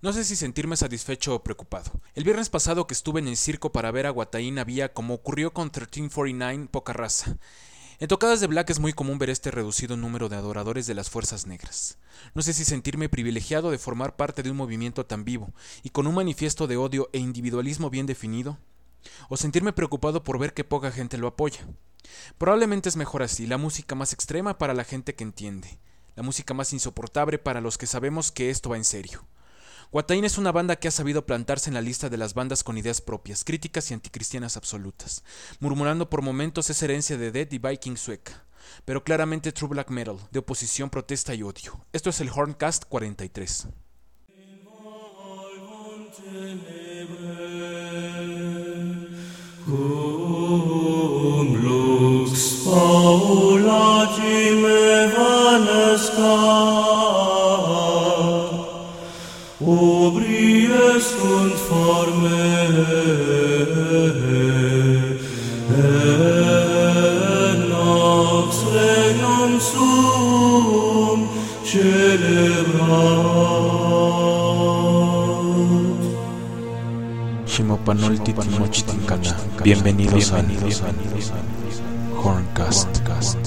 No sé si sentirme satisfecho o preocupado. El viernes pasado que estuve en el circo para ver a Guataín había, como ocurrió con 1349, poca raza. En tocadas de Black es muy común ver este reducido número de adoradores de las fuerzas negras. No sé si sentirme privilegiado de formar parte de un movimiento tan vivo y con un manifiesto de odio e individualismo bien definido, o sentirme preocupado por ver que poca gente lo apoya. Probablemente es mejor así, la música más extrema para la gente que entiende, la música más insoportable para los que sabemos que esto va en serio. Guataín es una banda que ha sabido plantarse en la lista de las bandas con ideas propias, críticas y anticristianas absolutas, murmurando por momentos esa herencia de Dead y Viking sueca, pero claramente true black metal, de oposición, protesta y odio. Esto es el Horncast 43. Cum lux paulatim evanescat, obries conforme nox regnum suum celebrat. Shimopanoltitimochtincana. Bienvenidos a Horncast.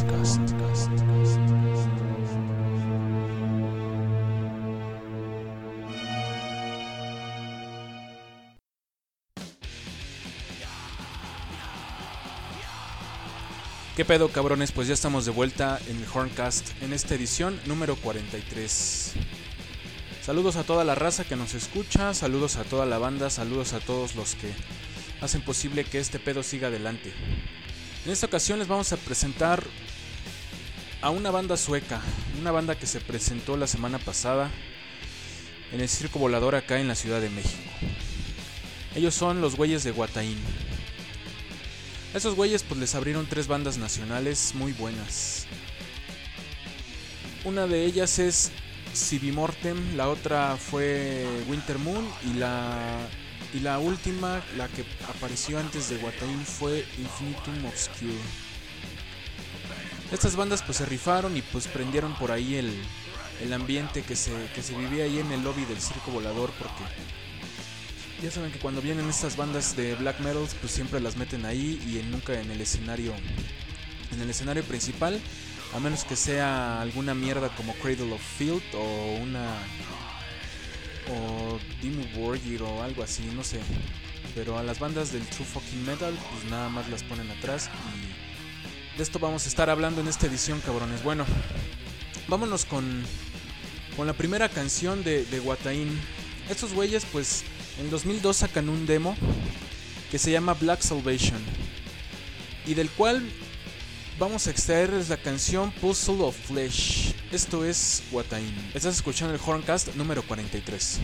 ¿Qué pedo, cabrones? Pues ya estamos de vuelta en el Horncast en esta edición número 43. Saludos a toda la raza que nos escucha, saludos a toda la banda, saludos a todos los que hacen posible que este pedo siga adelante. En esta ocasión les vamos a presentar a una banda sueca, una banda que se presentó la semana pasada en el Circo Volador acá en la Ciudad de México. Ellos son los güeyes de Guataín. A esos güeyes pues les abrieron 3 bandas nacionales muy buenas. Una de ellas es Civimortem, la otra fue Winter Moon y la última, la que apareció antes de Guataín, fue Infinitum Obscure. Estas bandas pues se rifaron y pues prendieron por ahí el ambiente que se vivía ahí en el lobby del Circo Volador, porque ya saben que cuando vienen estas bandas de black metal pues siempre las meten ahí y nunca en el escenario principal, a menos que sea alguna mierda como Cradle of Filth o Dimmu Borgir o algo así, no sé. Pero a las bandas del True Fucking Metal pues nada más las ponen atrás, y de esto vamos a estar hablando en esta edición, cabrones. Bueno, vámonos con la primera canción de Guataín. Estos güeyes pues en 2002 sacan un demo que se llama Black Salvation, y del cual vamos a extraerles la canción Puzzle of Flesh. Esto es Guataín. Estás escuchando el Horncast número 43.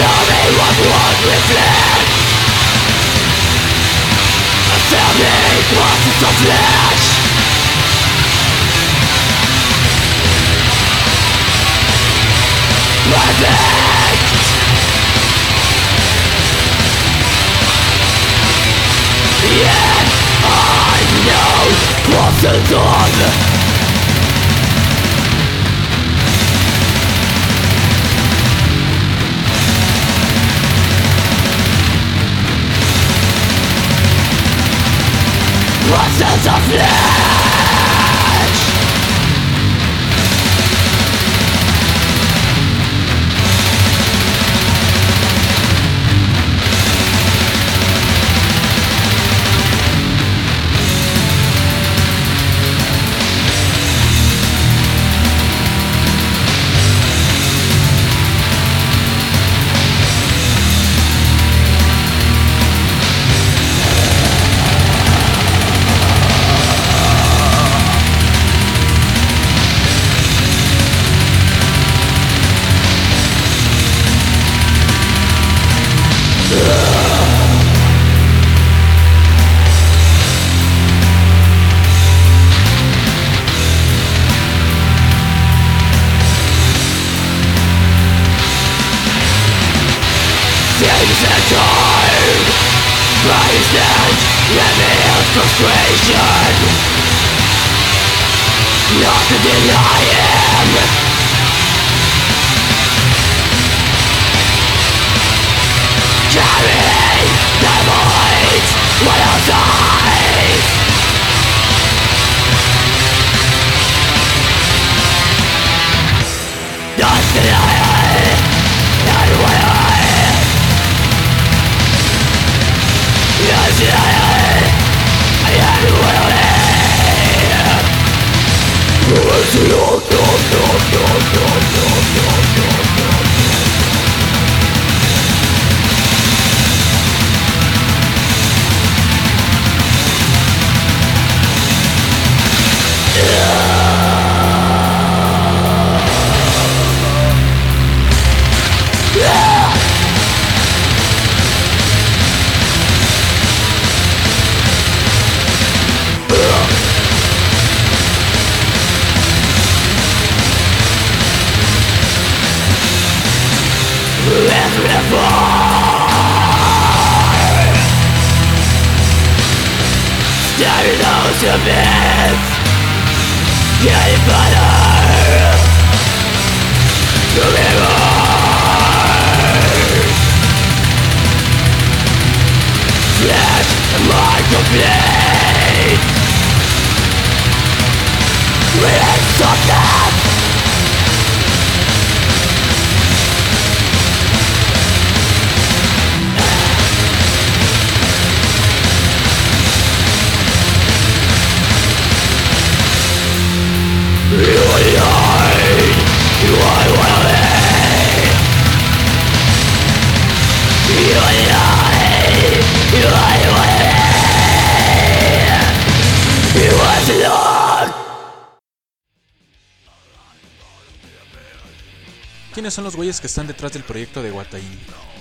¿Quiénes son los güeyes que están detrás del proyecto de Wataini?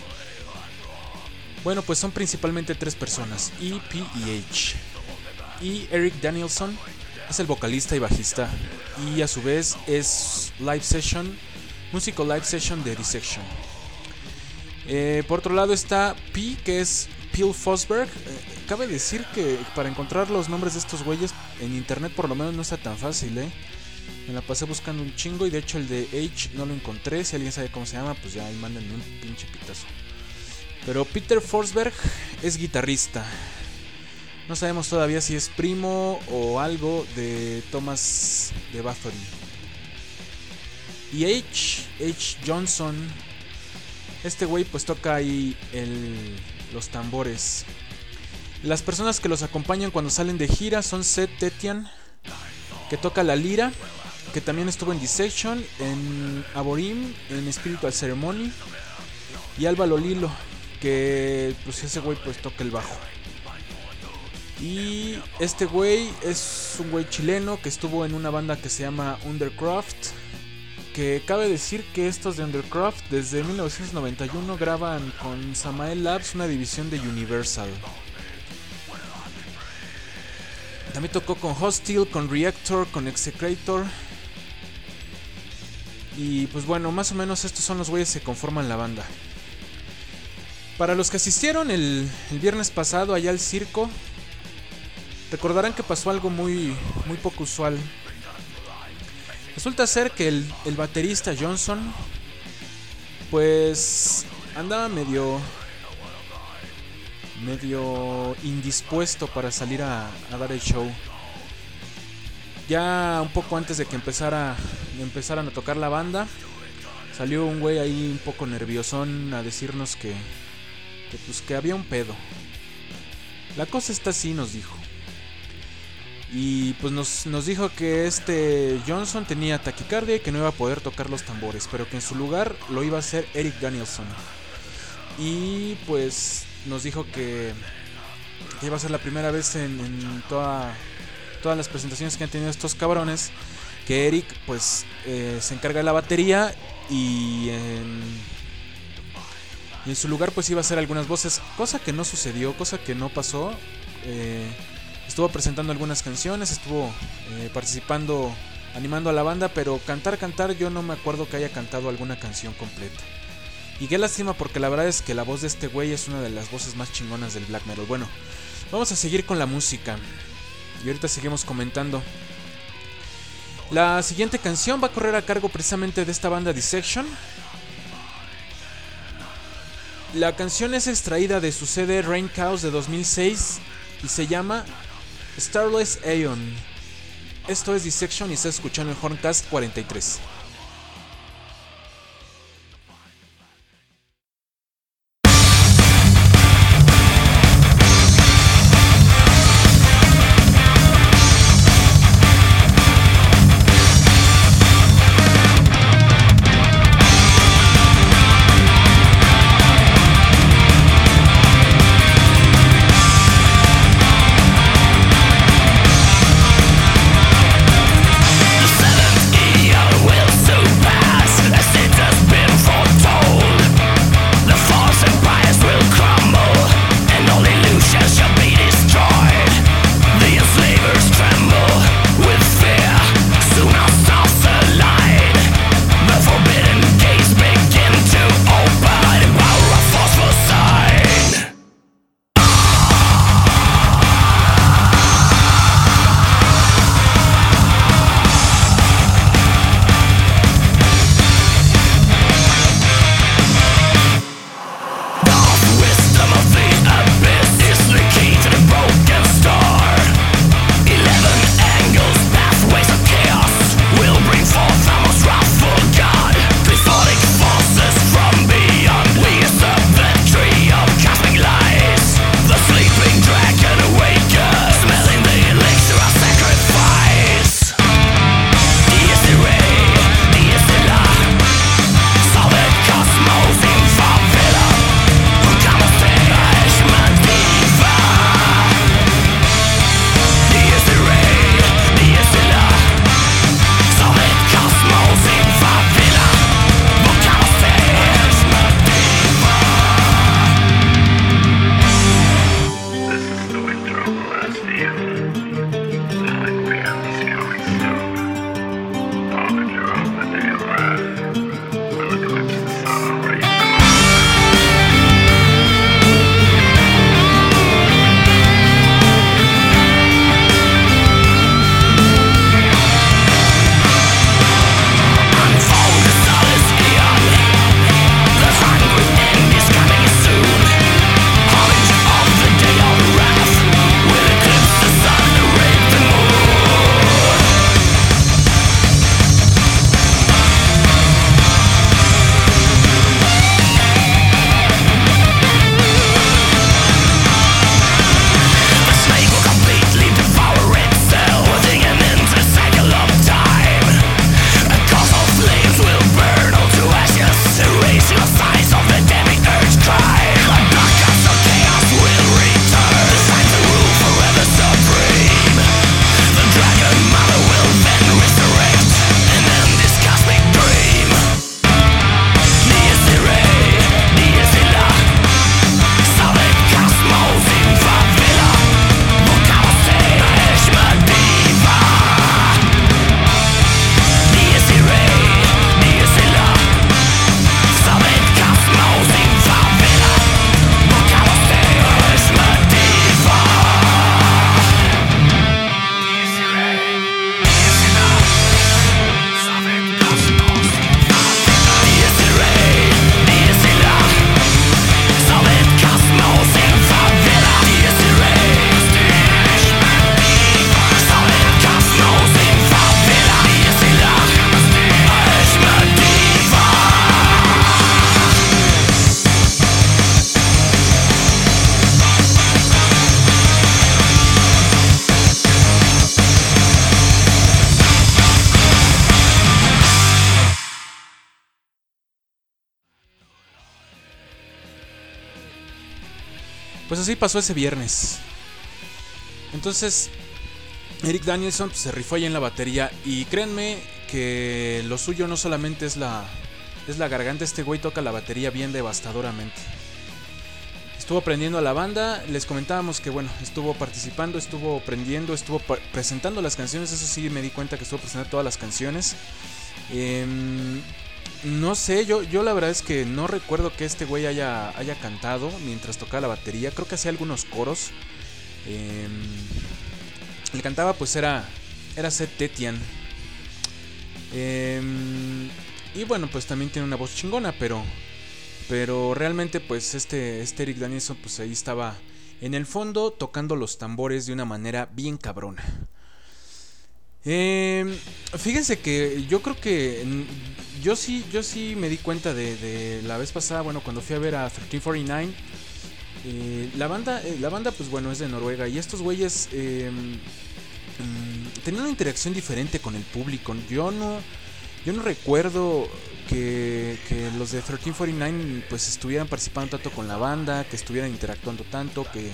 Bueno, pues son principalmente tres personas, E, P y H. Y Eric Danielson es el vocalista y bajista, y a su vez es músico live session de Dissection. Por otro lado está P, que es Phil Fosberg. Cabe decir que para encontrar los nombres de estos güeyes en internet por lo menos no está tan fácil, Me la pasé buscando un chingo y de hecho el de H no lo encontré. Si alguien sabe cómo se llama, pues ya ahí mándenme un pinche pitazo. Pero Peter Forsberg es guitarrista. No sabemos todavía si es primo o algo de Thomas de Bathory. Y H. Johnson, este güey pues toca ahí los tambores. Las personas que los acompañan cuando salen de gira son Seth Tetian, que toca la lira, que también estuvo en Dissection, en Aborim, en Spiritual Ceremony, y Alba Lolilo, que pues ese güey pues toca el bajo. Y este güey es un güey chileno que estuvo en una banda que se llama Undercraft, que cabe decir que estos de Undercroft desde 1991 graban con Samael Labs, una división de Universal. También tocó con Hostile, con Reactor, con Execrator. Y pues bueno, más o menos estos son los güeyes que conforman la banda. Para los que asistieron el viernes pasado allá al circo, recordarán que pasó algo muy poco usual. Resulta ser que el baterista Johnson pues andaba medio indispuesto para salir a dar el show. Ya un poco antes de que empezaran a tocar la banda, salió un güey ahí un poco nerviosón a decirnos que había un pedo. La cosa está así, nos dijo. Y pues nos dijo que Johnson tenía taquicardia y que no iba a poder tocar los tambores, pero que en su lugar lo iba a hacer Eric Danielson. Y pues nos dijo que iba a ser la primera vez en todas las presentaciones que han tenido estos cabrones, que Eric pues se encarga de la batería y en su lugar pues iba a hacer algunas voces, cosa que no sucedió, cosa que no pasó. Estuvo presentando algunas canciones, estuvo participando, animando a la banda, pero cantar, yo no me acuerdo que haya cantado alguna canción completa. Y qué lástima, porque la verdad es que la voz de este güey es una de las voces más chingonas del black metal. Bueno, vamos a seguir con la música y ahorita seguimos comentando. La siguiente canción va a correr a cargo precisamente de esta banda Dissection. La canción es extraída de su CD Rain Chaos de 2006 y se llama Starless Aeon. Esto es Dissection y está escuchando el Horncast 43. Will Pues así pasó ese viernes. Entonces Eric Danielson pues, se rifó ahí en la batería. Y créanme que lo suyo no solamente es la garganta. Este güey toca la batería bien devastadoramente. Estuvo aprendiendo a la banda. Les comentábamos que bueno, estuvo participando, estuvo aprendiendo, estuvo presentando las canciones. Eso sí, me di cuenta que estuvo presentando todas las canciones. No sé, yo la verdad es que no recuerdo que este güey haya cantado mientras tocaba la batería. Creo que hacía algunos coros. El que cantaba pues era Seth Tetian. Y bueno, pues también tiene una voz chingona, pero realmente pues este Eric Danielson pues ahí estaba en el fondo tocando los tambores de una manera bien cabrona. Fíjense que yo creo que yo sí me di cuenta de la vez pasada, bueno, cuando fui a ver a 1349. La banda pues bueno es de Noruega y estos güeyes tenían una interacción diferente con el público. Yo no recuerdo que los de 1349 pues estuvieran participando tanto con la banda, que estuvieran interactuando tanto, que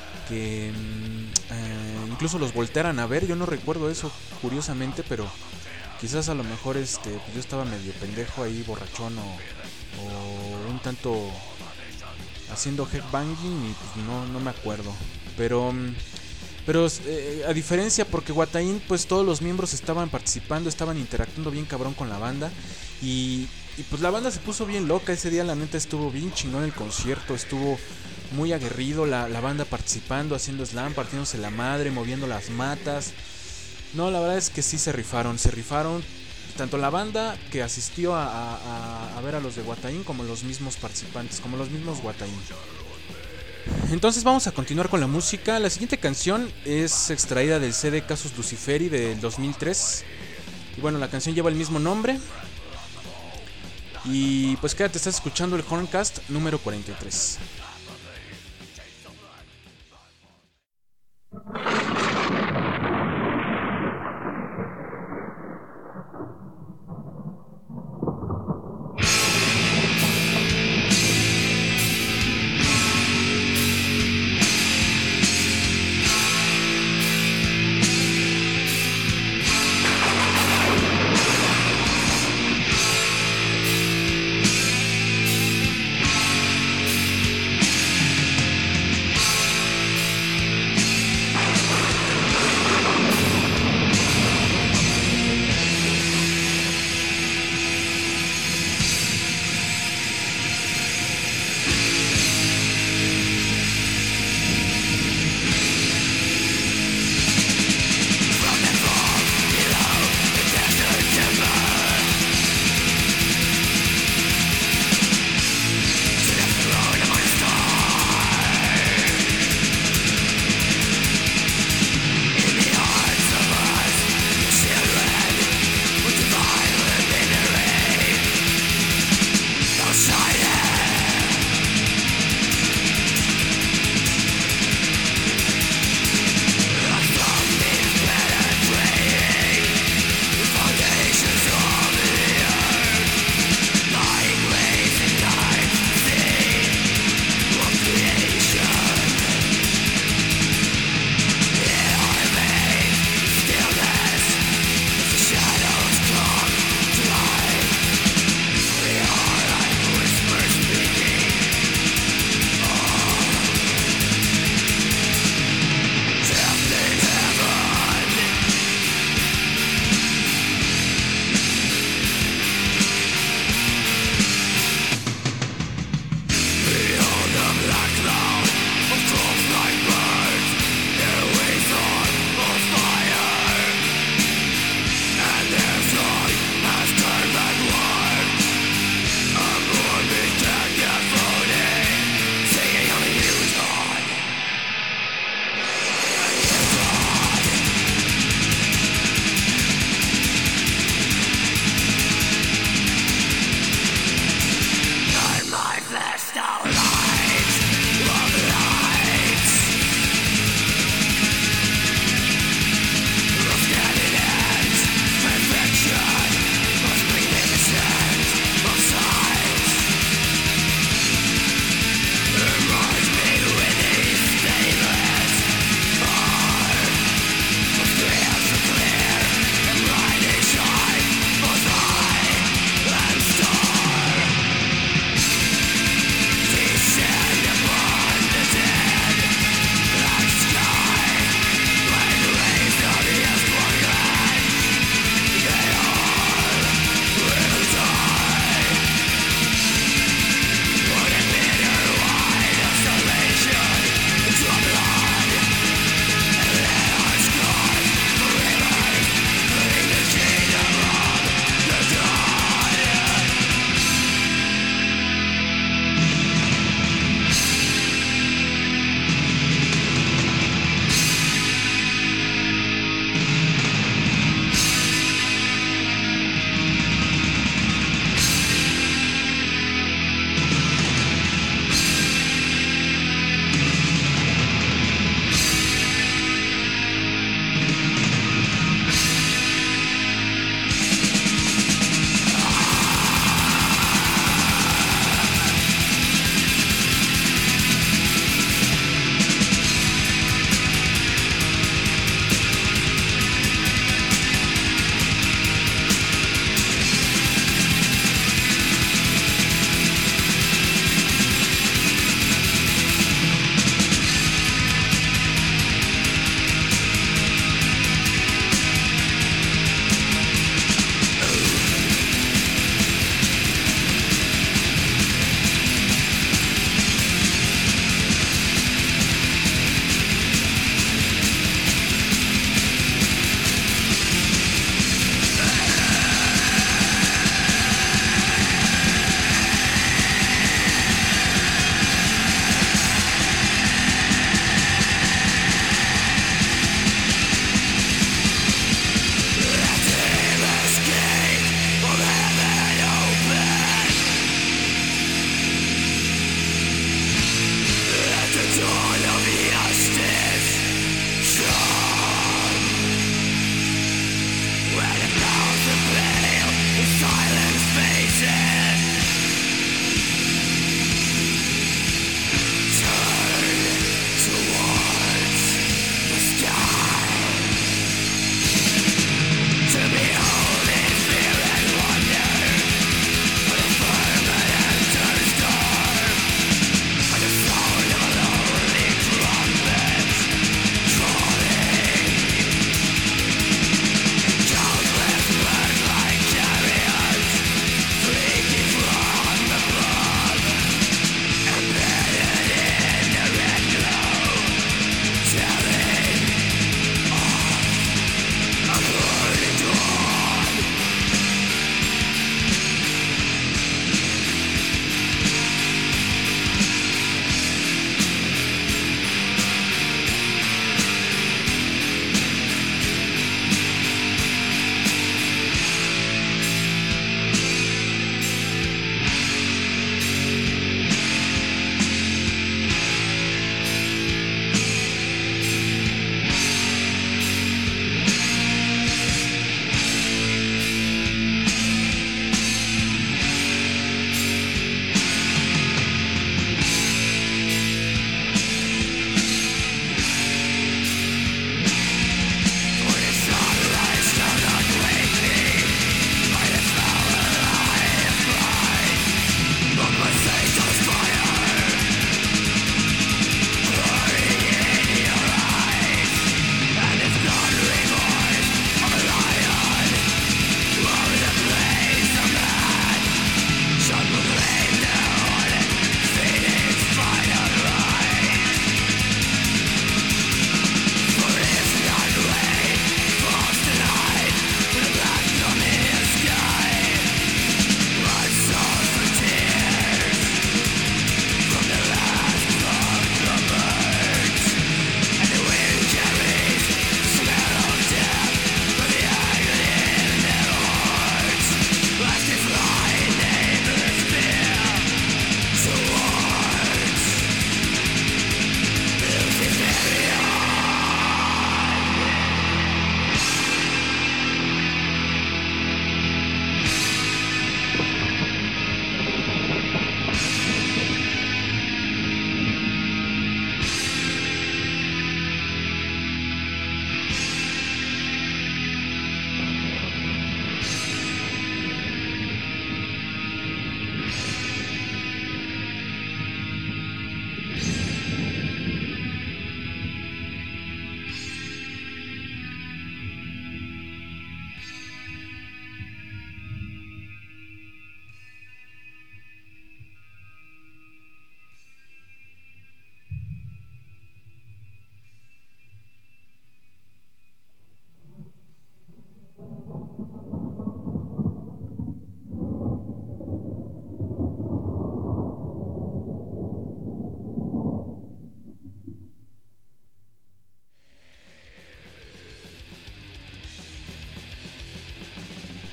incluso los voltearan a ver. Yo no recuerdo eso, curiosamente, pero quizás a lo mejor pues yo estaba medio pendejo ahí, borrachón o un tanto haciendo headbanging y pues no me acuerdo. Pero a diferencia, porque Watain pues todos los miembros estaban participando, estaban interactuando bien cabrón con la banda y pues la banda se puso bien loca ese día. La neta estuvo bien chingón el concierto, estuvo muy aguerrido la banda participando, haciendo slam, partiéndose la madre, moviendo las matas. No, la verdad es que sí se rifaron tanto la banda que asistió a ver a los de Watain como los mismos participantes, como los mismos Watain. Entonces vamos a continuar con la música. La siguiente canción es extraída del CD Casus Luciferi del 2003. Y bueno, la canción lleva el mismo nombre. Y pues quédate, estás escuchando el Horncast número 43.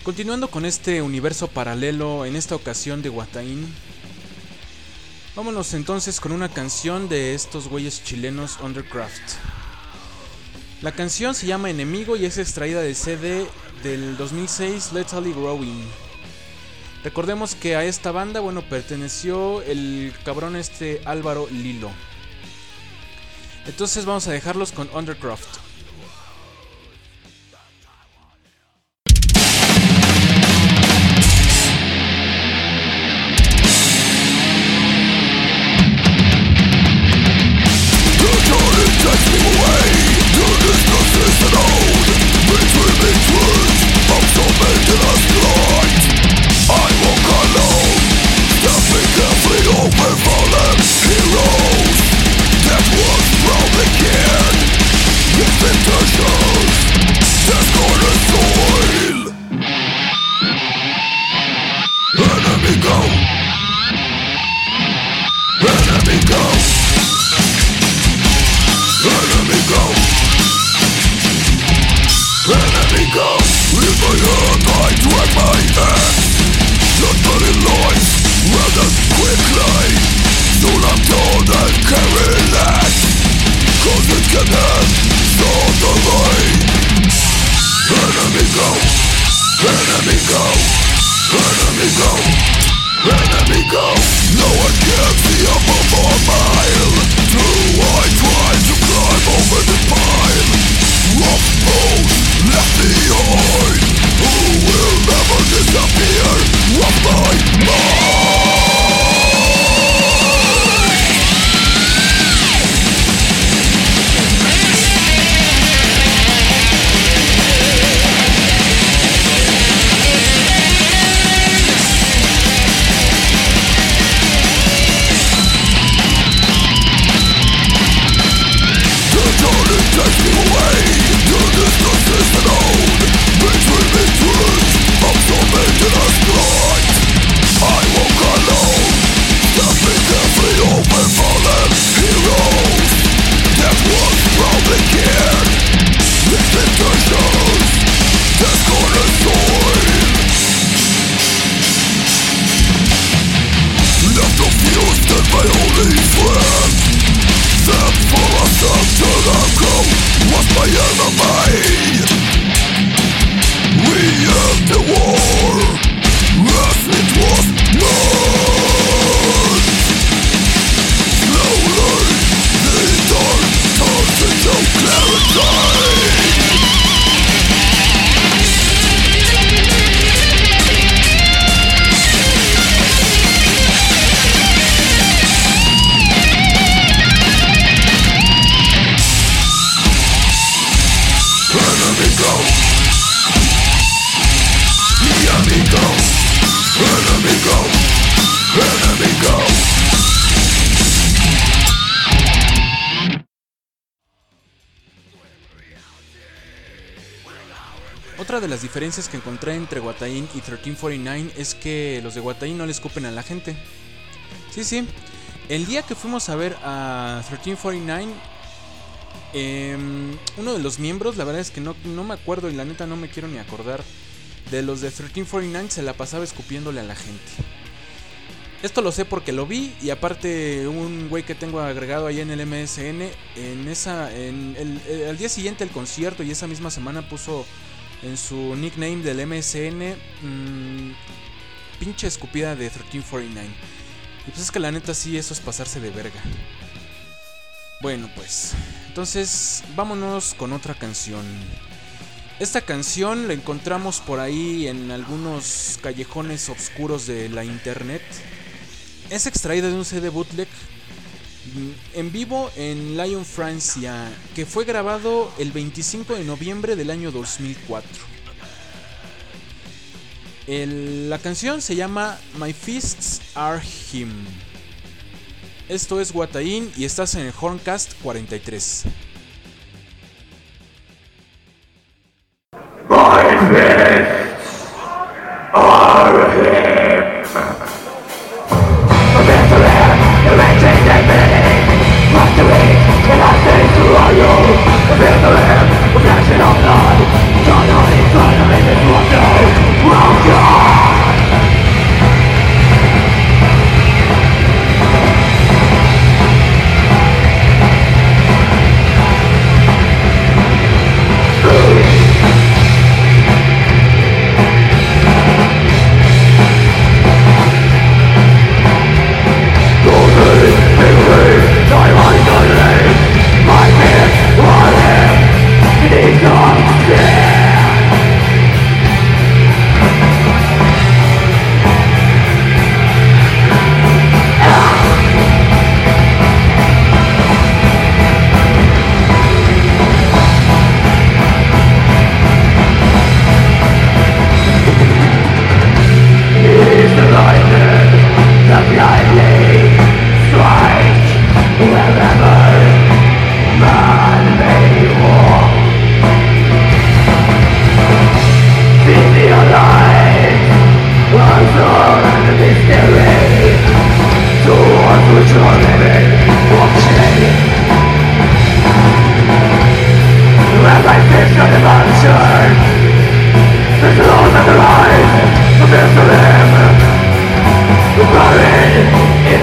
Continuando con este universo paralelo, en esta ocasión de Watain, vámonos entonces con una canción de estos güeyes chilenos Undercraft. La canción se llama Enemigo y es extraída del CD del 2006 Lethally Growing. Recordemos que a esta banda, perteneció el cabrón Álvaro Lilo. Entonces vamos a dejarlos con Undercraft. Otra de las diferencias que encontré entre Watain y 1349 es que los de Watain no le escupen a la gente. Sí. El día que fuimos a ver a 1349, uno de los miembros, la verdad es que no me acuerdo y la neta no me quiero ni acordar, de los de 1349 se la pasaba escupiéndole a la gente. Esto lo sé porque lo vi y aparte un güey que tengo agregado ahí en el MSN, al día siguiente del concierto y esa misma semana puso en su nickname del MSN pinche escupida de 1349. Y pues es que la neta sí, eso es pasarse de verga. Bueno, pues entonces vámonos con otra canción. Esta canción la encontramos por ahí en algunos callejones oscuros de la internet. Es extraída de un CD bootleg en vivo en Lyon, Francia, que fue grabado el 25 de noviembre del año 2004. La canción se llama My Fists Are Him. Esto es Watain y estás en el Horncast 43. My fists are him. Feel the flashing of light, turn on it, turn on it, it's what you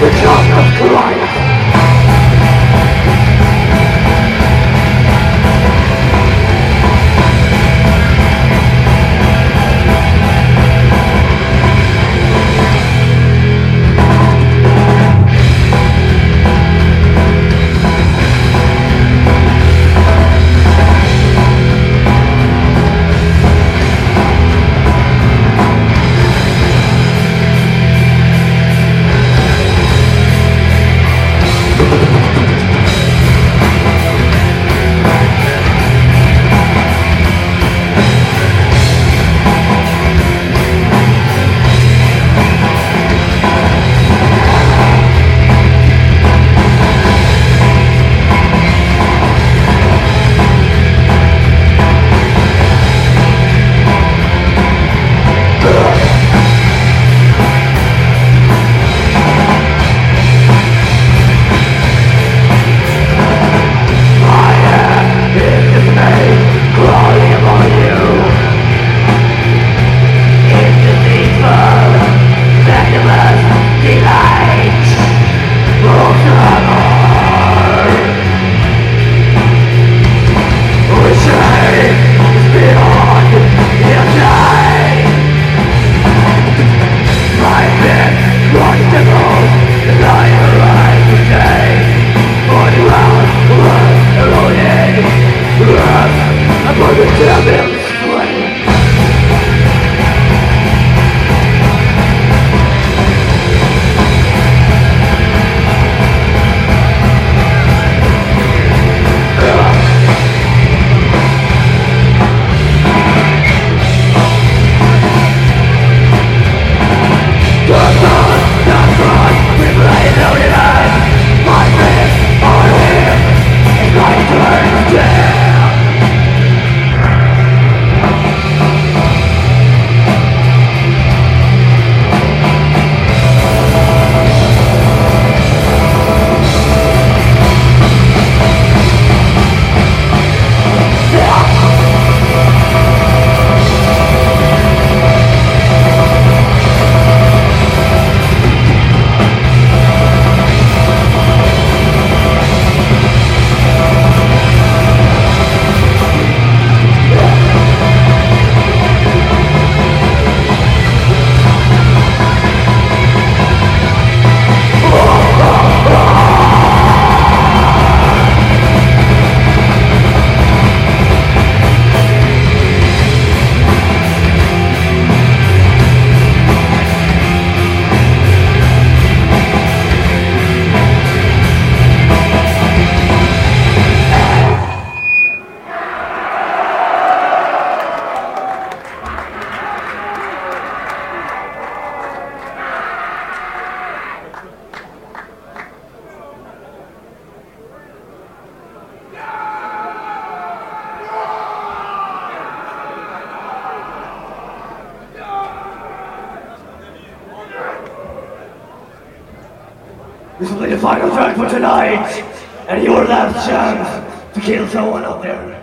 This will be the final track for tonight, and your last chance to kill someone out there.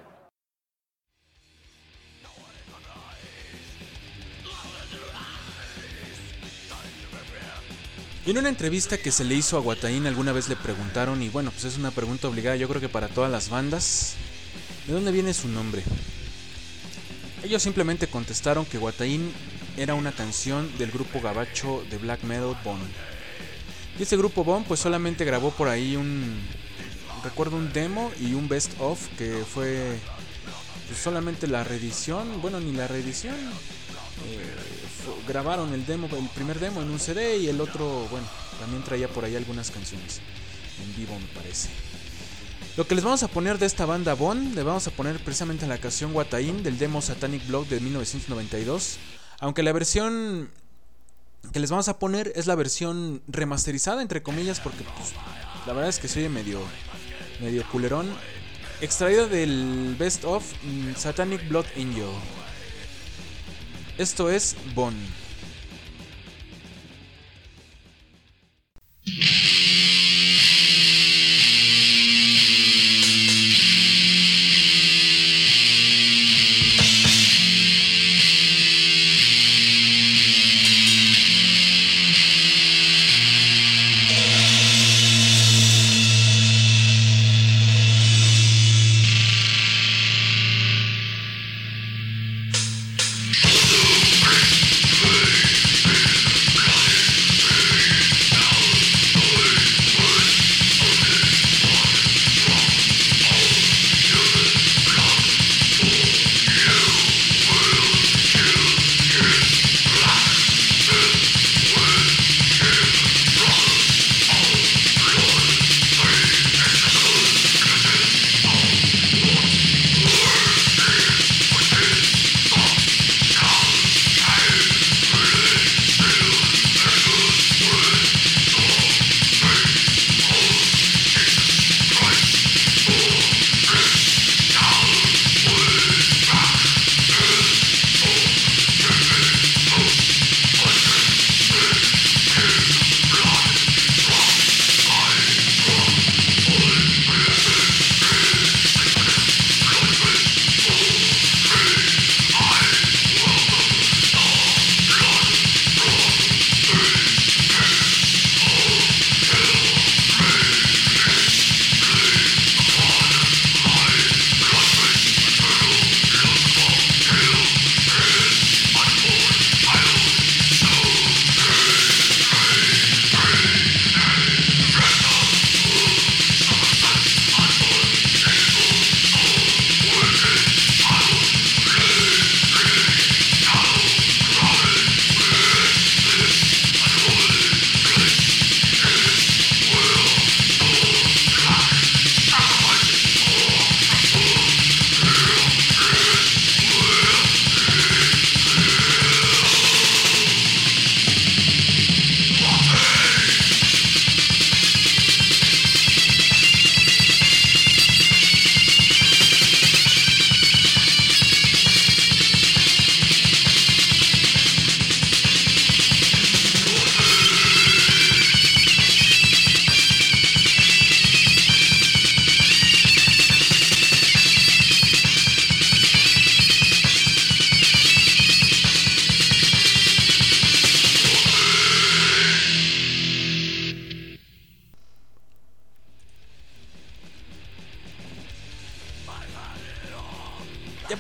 Y en una entrevista que se le hizo a Watain alguna vez le preguntaron, y bueno, pues es una pregunta obligada yo creo que para todas las bandas, ¿de dónde viene su nombre? Ellos simplemente contestaron que Watain era una canción del grupo gabacho de black metal Bon. Y ese grupo Bon pues solamente grabó por ahí un demo y un best of que fue pues solamente la reedición, bueno ni la reedición, grabaron el primer demo en un CD y el otro, bueno, también traía por ahí algunas canciones en vivo me parece. Lo que les vamos a poner de esta banda Bon, le vamos a poner precisamente la canción Watain del demo Satanic Blood de 1992, aunque la versión que les vamos a poner es la versión remasterizada entre comillas porque pues, la verdad es que se oye medio culerón, extraída del best of Satanic Blood Angel. Esto es Bon.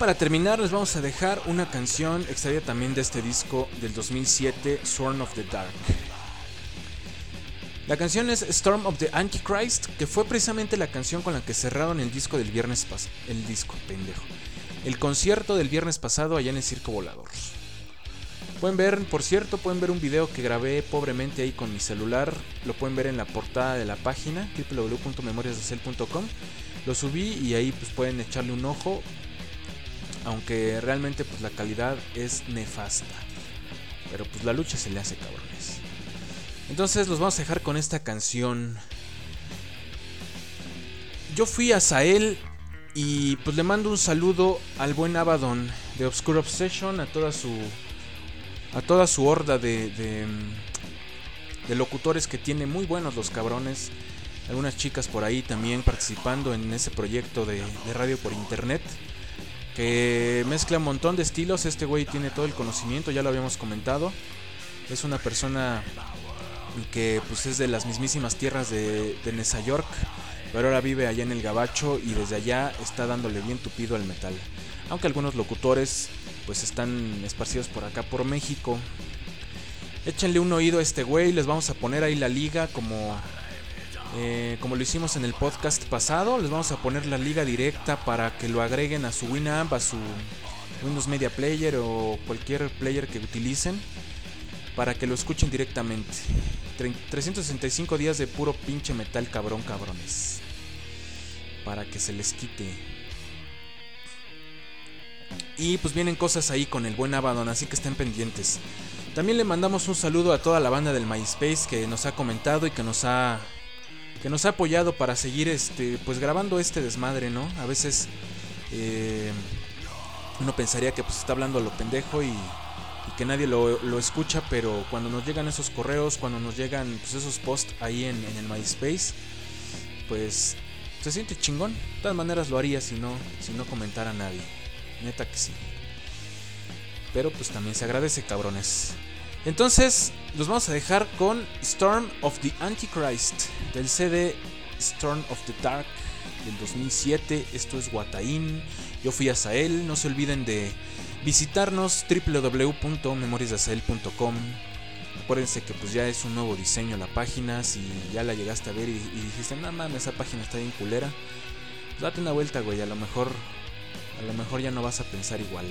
para terminar les vamos a dejar una canción extraída también de este disco del 2007, Sworn of the Dark. La canción es Storm of the Antichrist, que fue precisamente la canción con la que cerraron el disco del viernes pasado. El concierto del viernes pasado allá en el Circo Volador. Pueden ver un video que grabé pobremente ahí con mi celular. Lo pueden ver en la portada de la página www.memoriasdecel.com. Lo subí y ahí pues pueden echarle un ojo. Aunque realmente pues la calidad es nefasta. Pero pues la lucha se le hace, cabrones. Entonces los vamos a dejar con esta canción. Yo fui a Sahel y pues le mando un saludo al buen Abaddon de Obscure Obsession, a toda su horda de locutores que tiene muy buenos los cabrones. Algunas chicas por ahí también participando en ese proyecto de radio por internet, que mezcla un montón de estilos. Este güey tiene todo el conocimiento, ya lo habíamos comentado. Es una persona que pues es de las mismísimas tierras de Nueva York, pero ahora vive allá en el Gabacho y desde allá está dándole bien tupido al metal. Aunque algunos locutores pues están esparcidos por acá por México. Échenle un oído a este güey, les vamos a poner ahí la liga como lo hicimos en el podcast pasado. Les vamos a poner la liga directa para que lo agreguen a su Winamp, a su Windows Media Player o cualquier player que utilicen, para que lo escuchen directamente. 365 días de puro pinche metal cabrones, para que se les quite. Y pues vienen cosas ahí con el buen Abaddon, así que estén pendientes. También le mandamos un saludo a toda la banda del MySpace que nos ha comentado y que nos ha apoyado para seguir pues grabando este desmadre, ¿no? A veces uno pensaría que pues está hablando a lo pendejo y que nadie lo escucha, pero cuando nos llegan esos correos, cuando nos llegan pues esos posts ahí en el MySpace, pues se siente chingón. De todas maneras lo haría si no comentara a nadie, neta que sí. Pero pues también se agradece, cabrones. Entonces los vamos a dejar con Storm of the Antichrist del CD Storm of the Dark del 2007. Esto es Guataín. Yo fui a Sahel. No se olviden de visitarnos www.memoriasdecel.com. Acuérdense que pues ya es un nuevo diseño la página. Si ya la llegaste a ver y dijiste, no mames, esa página está bien culera, pues date una vuelta, güey. A lo mejor ya no vas a pensar igual.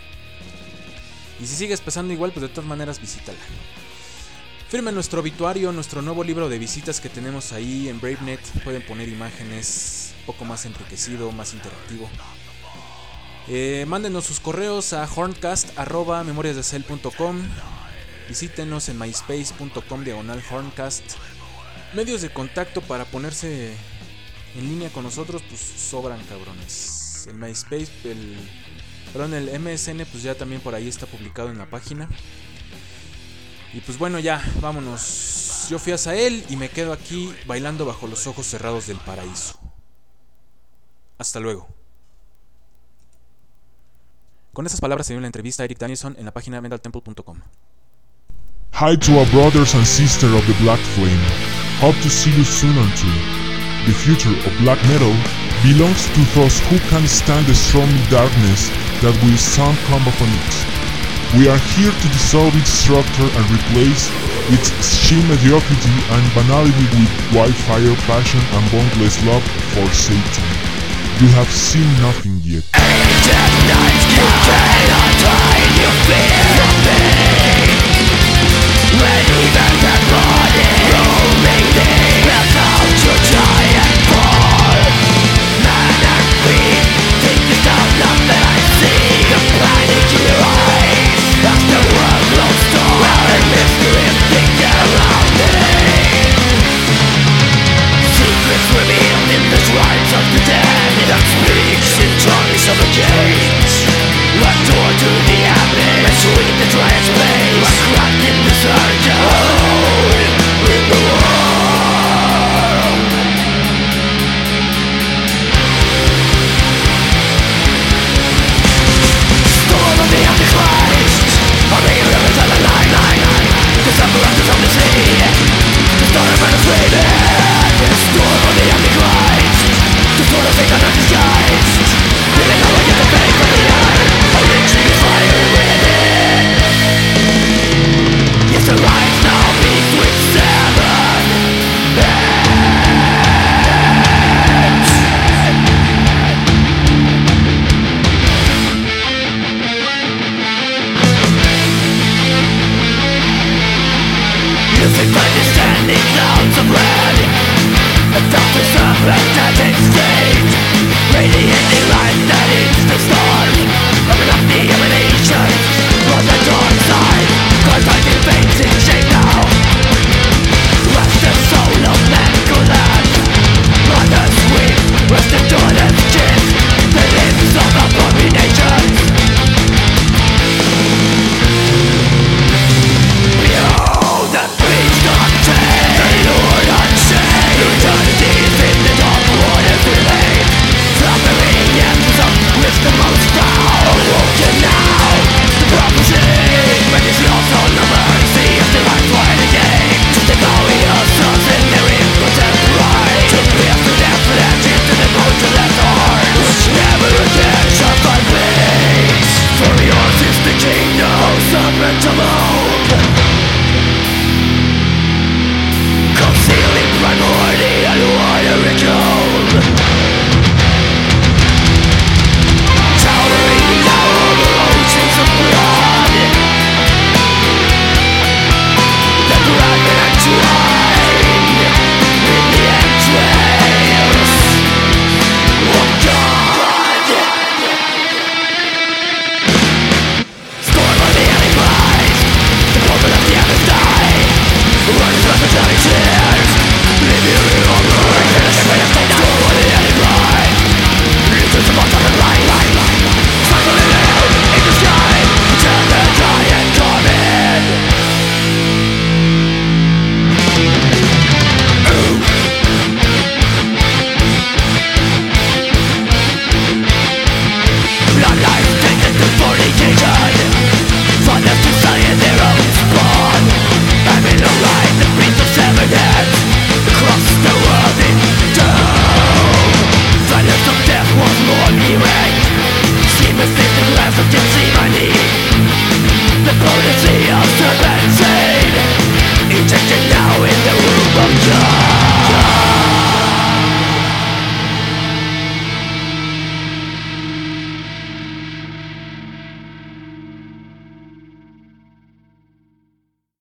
Y si sigues pensando igual, pues de todas maneras visítala. Firmen nuestro obituario, nuestro nuevo libro de visitas que tenemos ahí en BraveNet. Pueden poner imágenes, un poco más enriquecido, más interactivo. Mándenos sus correos a horncast@memoriasdecel.com. Visítenos en myspace.com/horncast. Medios de contacto para ponerse en línea con nosotros, pues sobran, cabrones. El MySpace, el MSN, pues ya también por ahí está publicado en la página. Y pues bueno, ya, vámonos. Yo fui a Sahel y me quedo aquí bailando bajo los ojos cerrados del paraíso. Hasta luego. Con estas palabras se dio la entrevista a Eric Danielson en la página metaltemple.com. Hi to our brothers and sisters of the Black Flame. Hope to see you soon on tour. The future of black metal belongs to those who can stand the stormy darkness that will sound cacophonics. We are here to dissolve its structure and replace its extreme mediocrity and banality with wildfire passion and boundless love for Satan. You have seen nothing yet. When even the body roaming thee without your giant fall. Man and queen, think the sound of that I see. The blinding to your eyes as the world grows dark. Where mysteries think around me. Secrets revealed in the shrines of the dead. That speaks in tongues of the gates. What door to Concealing priority and what a ritual.